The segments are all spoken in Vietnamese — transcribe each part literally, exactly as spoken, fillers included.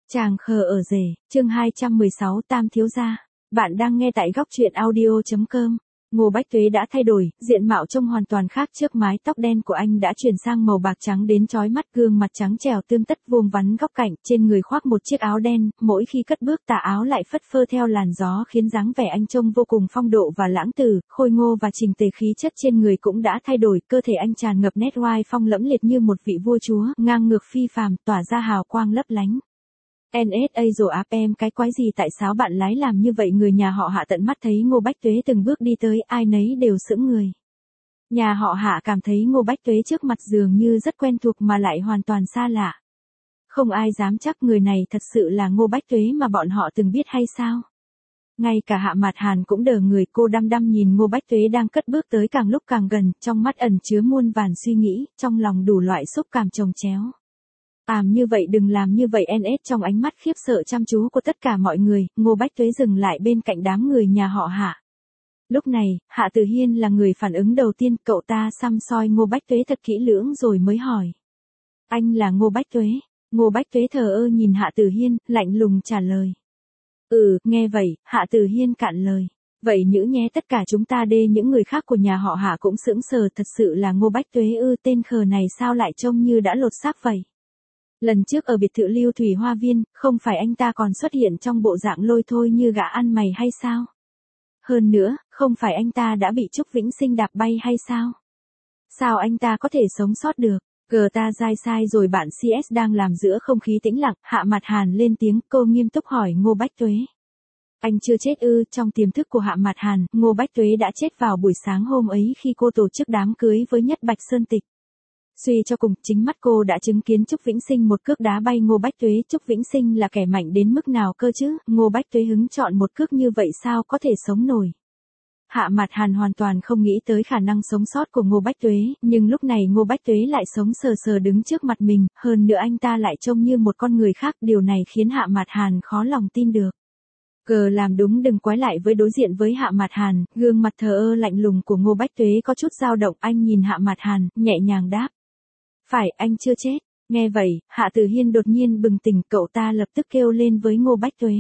Chàng khờ ở rể, chương hai trăm mười sáu Tam thiếu gia. Bạn đang nghe tại góc truyện audio chấm com. Ngô Bách Tuế đã thay đổi, diện mạo trông hoàn toàn khác trước mái tóc đen của anh đã chuyển sang màu bạc trắng đến chói mắt, gương mặt trắng trẻo tươm tất vuông vắn góc cạnh, trên người khoác một chiếc áo đen, mỗi khi cất bước tà áo lại phất phơ theo làn gió khiến dáng vẻ anh trông vô cùng phong độ và lãng tử, khôi ngô và chỉnh tề. Khí chất trên người cũng đã thay đổi, cơ thể anh tràn ngập nét oai phong lẫm liệt như một vị vua chúa, ngang ngược phi phàm, tỏa ra hào quang lấp lánh. en ét a rồi áp em cái quái gì, tại sao bạn lái làm như vậy? Người nhà họ Hạ tận mắt thấy Ngô Bách Tuế từng bước đi tới, ai nấy đều sững người. Nhà họ Hạ cảm thấy Ngô Bách Tuế trước mặt dường như rất quen thuộc mà lại hoàn toàn xa lạ. Không ai dám chắc người này thật sự là Ngô Bách Tuế mà bọn họ từng biết hay sao. Ngay cả Hạ Mạt Hàn cũng đờ người, cô đăm đăm nhìn Ngô Bách Tuế đang cất bước tới càng lúc càng gần, trong mắt ẩn chứa muôn vàn suy nghĩ, trong lòng đủ loại xúc cảm chồng chéo. Làm như vậy, đừng làm như vậy en ét. Trong ánh mắt khiếp sợ chăm chú của tất cả mọi người, Ngô Bách Tuế dừng lại bên cạnh đám người nhà họ Hạ. Lúc này, Hạ Tử Hiên là người phản ứng đầu tiên, cậu ta săm soi Ngô Bách Tuế thật kỹ lưỡng rồi mới hỏi. Anh là Ngô Bách Tuế? Ngô Bách Tuế thờ ơ nhìn Hạ Tử Hiên, lạnh lùng trả lời. Ừ, nghe vậy, Hạ Tử Hiên cạn lời. Vậy nhữ nhé, tất cả chúng ta đê. Những người khác của nhà họ Hạ cũng sững sờ, thật sự là Ngô Bách Tuế ư? Tên khờ này sao lại trông như đã lột xác vậy? Lần trước ở biệt thự Lưu Thủy Hoa Viên, không phải anh ta còn xuất hiện trong bộ dạng lôi thôi như gã ăn mày hay sao? Hơn nữa, không phải anh ta đã bị Trúc Vĩnh Sinh đạp bay hay sao? Sao anh ta có thể sống sót được? Gờ ta dai sai rồi. Bạn xê ét đang làm giữa không khí tĩnh lặng, Hạ Mạt Hàn lên tiếng, cô nghiêm túc hỏi Ngô Bách Tuế. Anh chưa chết ư? Trong tiềm thức của Hạ Mạt Hàn, Ngô Bách Tuế đã chết vào buổi sáng hôm ấy khi cô tổ chức đám cưới với Nhất Bạch Sơn Tịch. Suy cho cùng, chính mắt cô đã chứng kiến Trúc Vĩnh Sinh một cước đá bay Ngô Bách Tuế. Trúc Vĩnh Sinh là kẻ mạnh đến mức nào cơ chứ? Ngô Bách Tuế hứng chọn một cước như vậy sao có thể sống nổi? Hạ Mạt Hàn hoàn toàn không nghĩ tới khả năng sống sót của Ngô Bách Tuế, nhưng lúc này Ngô Bách Tuế lại sống sờ sờ đứng trước mặt mình, hơn nữa anh ta lại trông như một con người khác, điều này khiến Hạ Mạt Hàn khó lòng tin được. Cờ làm đúng đừng quái lại. Với đối diện với Hạ Mạt Hàn, gương mặt thờ ơ lạnh lùng của Ngô Bách Tuế có chút dao động, anh nhìn Hạ Mạt Hàn, nhẹ nhàng đáp. Phải, anh chưa chết. Nghe vậy, Hạ Tử Hiên đột nhiên bừng tỉnh, cậu ta lập tức kêu lên với Ngô Bách Tuế.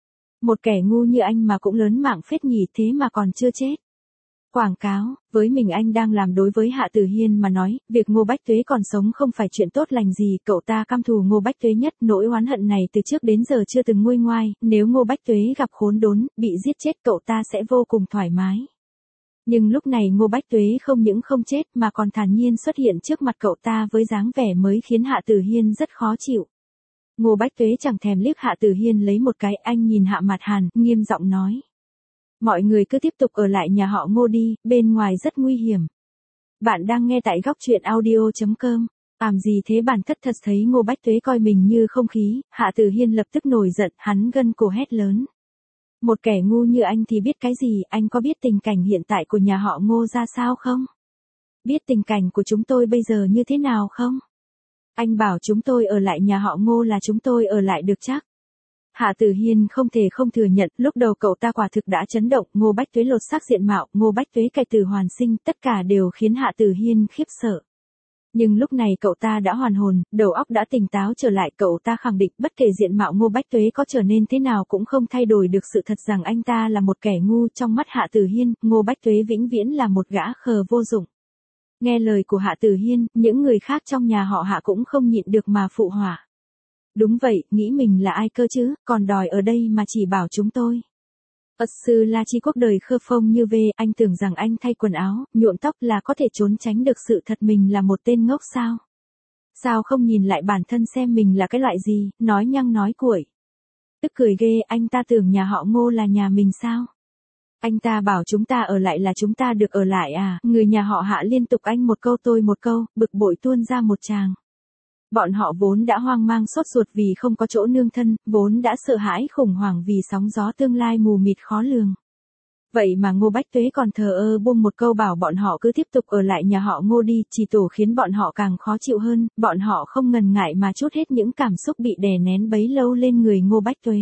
Một kẻ ngu như anh mà cũng lớn mạng phết nhỉ, thế mà còn chưa chết. Quảng cáo, với mình anh đang làm. Đối với Hạ Tử Hiên mà nói, việc Ngô Bách Tuế còn sống không phải chuyện tốt lành gì, cậu ta căm thù Ngô Bách Tuế nhất, nỗi oán hận này từ trước đến giờ chưa từng nguôi ngoai, nếu Ngô Bách Tuế gặp khốn đốn, bị giết chết cậu ta sẽ vô cùng thoải mái. Nhưng lúc này Ngô Bách Tuế không những không chết mà còn thản nhiên xuất hiện trước mặt cậu ta với dáng vẻ mới khiến Hạ Tử Hiên rất khó chịu. Ngô Bách Tuế chẳng thèm liếc Hạ Tử Hiên lấy một cái, anh nhìn Hạ Mạt Hàn, nghiêm giọng nói. Mọi người cứ tiếp tục ở lại nhà họ Ngô đi, bên ngoài rất nguy hiểm. Bạn đang nghe tại góc truyện audio chấm com. Làm gì thế? Bản thất thật thấy Ngô Bách Tuế coi mình như không khí, Hạ Tử Hiên lập tức nổi giận, hắn gân cổ hét lớn. Một kẻ ngu như anh thì biết cái gì? Anh có biết tình cảnh hiện tại của nhà họ Ngô ra sao không? Biết tình cảnh của chúng tôi bây giờ như thế nào không? Anh bảo chúng tôi ở lại nhà họ Ngô là chúng tôi ở lại được chắc? Hạ Tử Hiên không thể không thừa nhận, lúc đầu cậu ta quả thực đã chấn động. Ngô Bách Tuế lột xác diện mạo, Ngô Bách Tuế cải tử hoàn sinh, tất cả đều khiến Hạ Tử Hiên khiếp sợ. Nhưng lúc này cậu ta đã hoàn hồn, đầu óc đã tỉnh táo trở lại, cậu ta khẳng định bất kể diện mạo Ngô Bách Tuế có trở nên thế nào cũng không thay đổi được sự thật rằng anh ta là một kẻ ngu. Trong mắt Hạ Tử Hiên, Ngô Bách Tuế vĩnh viễn là một gã khờ vô dụng. Nghe lời của Hạ Tử Hiên, những người khác trong nhà họ Hạ cũng không nhịn được mà phụ họa. Đúng vậy, nghĩ mình là ai cơ chứ, còn đòi ở đây mà chỉ bảo chúng tôi. Ất sư La Chi Quốc đời khơ phông như về, anh tưởng rằng anh thay quần áo, nhuộm tóc là có thể trốn tránh được sự thật mình là một tên ngốc sao? Sao không nhìn lại bản thân xem mình là cái loại gì, nói nhăng nói cuội. Tức cười ghê, anh ta tưởng nhà họ Ngô là nhà mình sao? Anh ta bảo chúng ta ở lại là chúng ta được ở lại à? Người nhà họ Hạ liên tục anh một câu tôi một câu, bực bội tuôn ra một tràng. Bọn họ vốn đã hoang mang sốt ruột vì không có chỗ nương thân, vốn đã sợ hãi khủng hoảng vì sóng gió tương lai mù mịt khó lường. Vậy mà Ngô Bách Tuế còn thờ ơ buông một câu bảo bọn họ cứ tiếp tục ở lại nhà họ Ngô đi, chỉ tổ khiến bọn họ càng khó chịu hơn, bọn họ không ngần ngại mà trút hết những cảm xúc bị đè nén bấy lâu lên người Ngô Bách Tuế.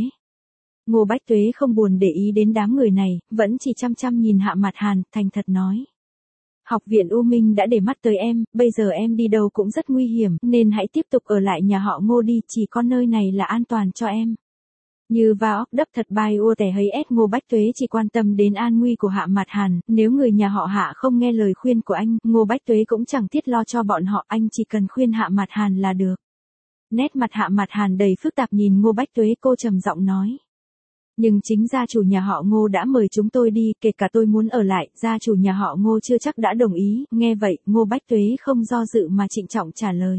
Ngô Bách Tuế không buồn để ý đến đám người này, vẫn chỉ chăm chăm nhìn Hạ Mạt Hàn, thành thật nói. Học viện U Minh đã để mắt tới em, bây giờ em đi đâu cũng rất nguy hiểm, nên hãy tiếp tục ở lại nhà họ Ngô đi, chỉ có nơi này là an toàn cho em. Như va óc đắp thật bai ua tẻ hấy ét Ngô Bách Tuế chỉ quan tâm đến an nguy của Hạ Mạt Hàn, nếu người nhà họ Hạ không nghe lời khuyên của anh, Ngô Bách Tuế cũng chẳng thiết lo cho bọn họ, anh chỉ cần khuyên Hạ Mạt Hàn là được. Nét mặt Hạ Mạt Hàn đầy phức tạp nhìn Ngô Bách Tuế, cô trầm giọng nói. Nhưng chính gia chủ nhà họ Ngô đã mời chúng tôi đi, kể cả tôi muốn ở lại, gia chủ nhà họ Ngô chưa chắc đã đồng ý, nghe vậy, Ngô Bách Tuế không do dự mà trịnh trọng trả lời.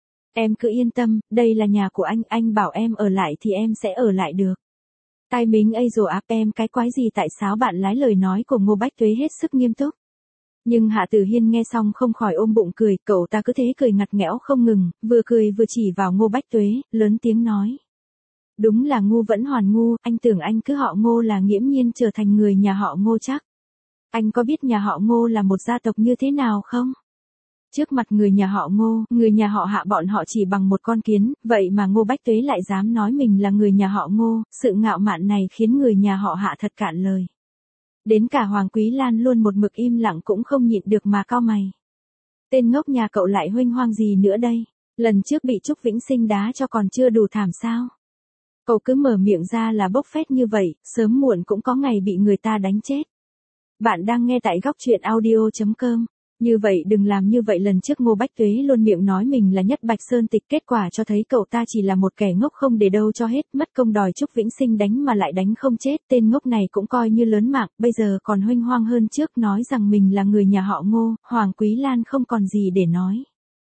Em cứ yên tâm, đây là nhà của anh, anh bảo em ở lại thì em sẽ ở lại được. Tai mình ây rồi áp em cái quái gì, tại sao bạn lái lời nói của Ngô Bách Tuế hết sức nghiêm túc. Nhưng Hạ Tử Hiên nghe xong không khỏi ôm bụng cười, cậu ta cứ thế cười ngặt nghẽo không ngừng, vừa cười vừa chỉ vào Ngô Bách Tuế, lớn tiếng nói. Đúng là ngu vẫn hoàn ngu, anh tưởng anh cứ họ Ngô là nghiễm nhiên trở thành người nhà họ Ngô chắc. Anh có biết nhà họ Ngô là một gia tộc như thế nào không? Trước mặt người nhà họ Ngô, người nhà họ Hạ bọn họ chỉ bằng một con kiến, vậy mà Ngô Bách Tuế lại dám nói mình là người nhà họ Ngô, sự ngạo mạn này khiến người nhà họ Hạ thật cạn lời. Đến cả Hoàng Quý Lan luôn một mực im lặng cũng không nhịn được mà cau mày. Tên ngốc nhà cậu lại huênh hoang gì nữa đây? Lần trước bị Trúc Vĩnh Sinh đá cho còn chưa đủ thảm sao? Cậu cứ mở miệng ra là bốc phét như vậy, sớm muộn cũng có ngày bị người ta đánh chết. Bạn đang nghe tại góc truyện audio chấm com. Như vậy đừng làm như vậy, lần trước Ngô Bách Tuế luôn miệng nói mình là Nhất Bạch Sơn Tịch, kết quả cho thấy cậu ta chỉ là một kẻ ngốc không để đâu cho hết, mất công đòi Trúc Vĩnh Sinh đánh mà lại đánh không chết, tên ngốc này cũng coi như lớn mạng, bây giờ còn huênh hoang hơn trước nói rằng mình là người nhà họ Ngô, Hoàng Quý Lan không còn gì để nói.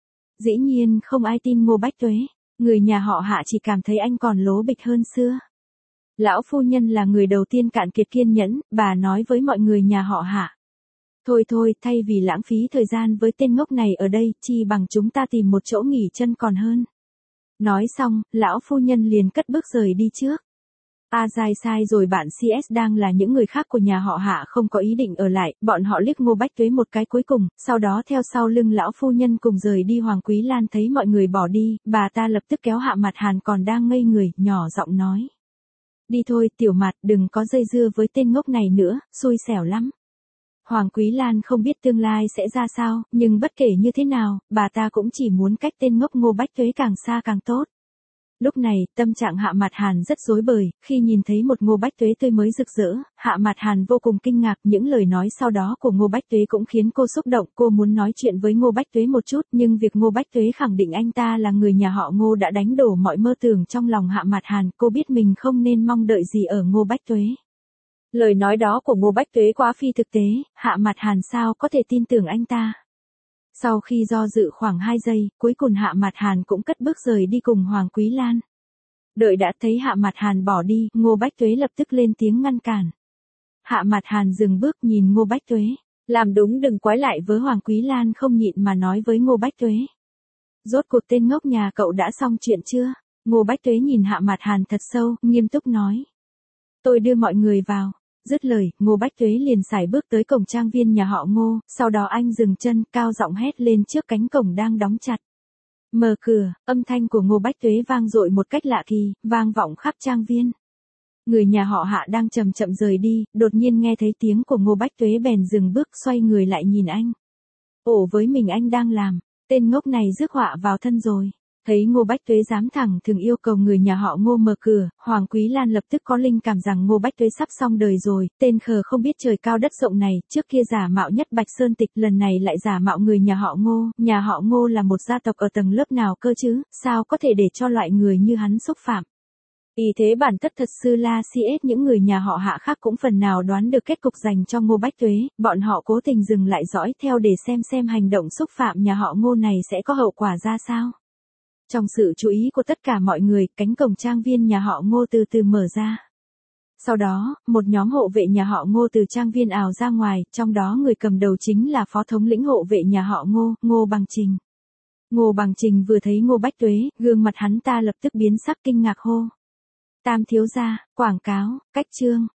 Dĩ nhiên không ai tin Ngô Bách Tuế, người nhà họ Hạ chỉ cảm thấy anh còn lố bịch hơn xưa. Lão phu nhân là người đầu tiên cạn kiệt kiên nhẫn, bà nói với mọi người nhà họ Hạ. Thôi thôi, thay vì lãng phí thời gian với tên ngốc này ở đây, chi bằng chúng ta tìm một chỗ nghỉ chân còn hơn. Nói xong, lão phu nhân liền cất bước rời đi trước. A dài sai rồi, bạn xê ét đang là những người khác của nhà họ Hạ không có ý định ở lại, bọn họ liếc Ngô Bách Tuế một cái cuối cùng, sau đó theo sau lưng lão phu nhân cùng rời đi. Hoàng Quý Lan thấy mọi người bỏ đi, bà ta lập tức kéo Hạ Mạt Hàn còn đang ngây người, nhỏ giọng nói. Đi thôi, Tiểu Mạt, đừng có dây dưa với tên ngốc này nữa, xui xẻo lắm. Hoàng Quý Lan không biết tương lai sẽ ra sao, nhưng bất kể như thế nào, bà ta cũng chỉ muốn cách tên ngốc Ngô Bách Tuế càng xa càng tốt. Lúc này, tâm trạng Hạ Mạt Hàn rất rối bời, khi nhìn thấy một Ngô Bách Tuế tươi mới rực rỡ, Hạ Mạt Hàn vô cùng kinh ngạc, những lời nói sau đó của Ngô Bách Tuế cũng khiến cô xúc động, cô muốn nói chuyện với Ngô Bách Tuế một chút, nhưng việc Ngô Bách Tuế khẳng định anh ta là người nhà họ Ngô đã đánh đổ mọi mơ tưởng trong lòng Hạ Mạt Hàn, cô biết mình không nên mong đợi gì ở Ngô Bách Tuế. Lời nói đó của Ngô Bách Tuế quá phi thực tế, Hạ Mạt Hàn sao có thể tin tưởng anh ta. Sau khi do dự khoảng hai giây, cuối cùng Hạ Mạt Hàn cũng cất bước rời đi cùng Hoàng Quý Lan. Đợi đã thấy Hạ Mạt Hàn bỏ đi, Ngô Bách Tuế lập tức lên tiếng ngăn cản. Hạ Mạt Hàn dừng bước nhìn Ngô Bách Tuế, làm đúng đừng quái lại với Hoàng Quý Lan không nhịn mà nói với Ngô Bách Tuế. Rốt cuộc tên ngốc nhà cậu đã xong chuyện chưa? Ngô Bách Tuế nhìn Hạ Mạt Hàn thật sâu, nghiêm túc nói. Tôi đưa mọi người vào. Dứt lời, Ngô Bách Tuế liền sải bước tới cổng trang viên nhà họ Ngô, sau đó anh dừng chân, cao giọng hét lên trước cánh cổng đang đóng chặt. Mở cửa, âm thanh của Ngô Bách Tuế vang dội một cách lạ kỳ, vang vọng khắp trang viên. Người nhà họ Hạ đang chậm chậm rời đi, đột nhiên nghe thấy tiếng của Ngô Bách Tuế bèn dừng bước xoay người lại nhìn anh. Ồ, với mình anh đang làm, tên ngốc này rước họa vào thân rồi. Thấy Ngô Bách Tuế dám thẳng thường yêu cầu người nhà họ Ngô mở cửa, Hoàng Quý Lan lập tức có linh cảm rằng Ngô Bách Tuế sắp xong đời rồi, tên khờ không biết trời cao đất rộng này, trước kia giả mạo Nhất Bạch Sơn Tịch, lần này lại giả mạo người nhà họ Ngô, nhà họ Ngô là một gia tộc ở tầng lớp nào cơ chứ, sao có thể để cho loại người như hắn xúc phạm. Ý thế bản tất thật sự là xê ét, những người nhà họ Hạ khác cũng phần nào đoán được kết cục dành cho Ngô Bách Tuế, bọn họ cố tình dừng lại dõi theo để xem xem hành động xúc phạm nhà họ Ngô này sẽ có hậu quả ra sao. Trong sự chú ý của tất cả mọi người, cánh cổng trang viên nhà họ Ngô từ từ mở ra. Sau đó, một nhóm hộ vệ nhà họ Ngô từ trang viên ào ra ngoài, trong đó người cầm đầu chính là phó thống lĩnh hộ vệ nhà họ Ngô, Ngô Bằng Trình. Ngô Bằng Trình vừa thấy Ngô Bách Tuế, gương mặt hắn ta lập tức biến sắc kinh ngạc hô. Tam thiếu gia, quảng cáo, cách chương.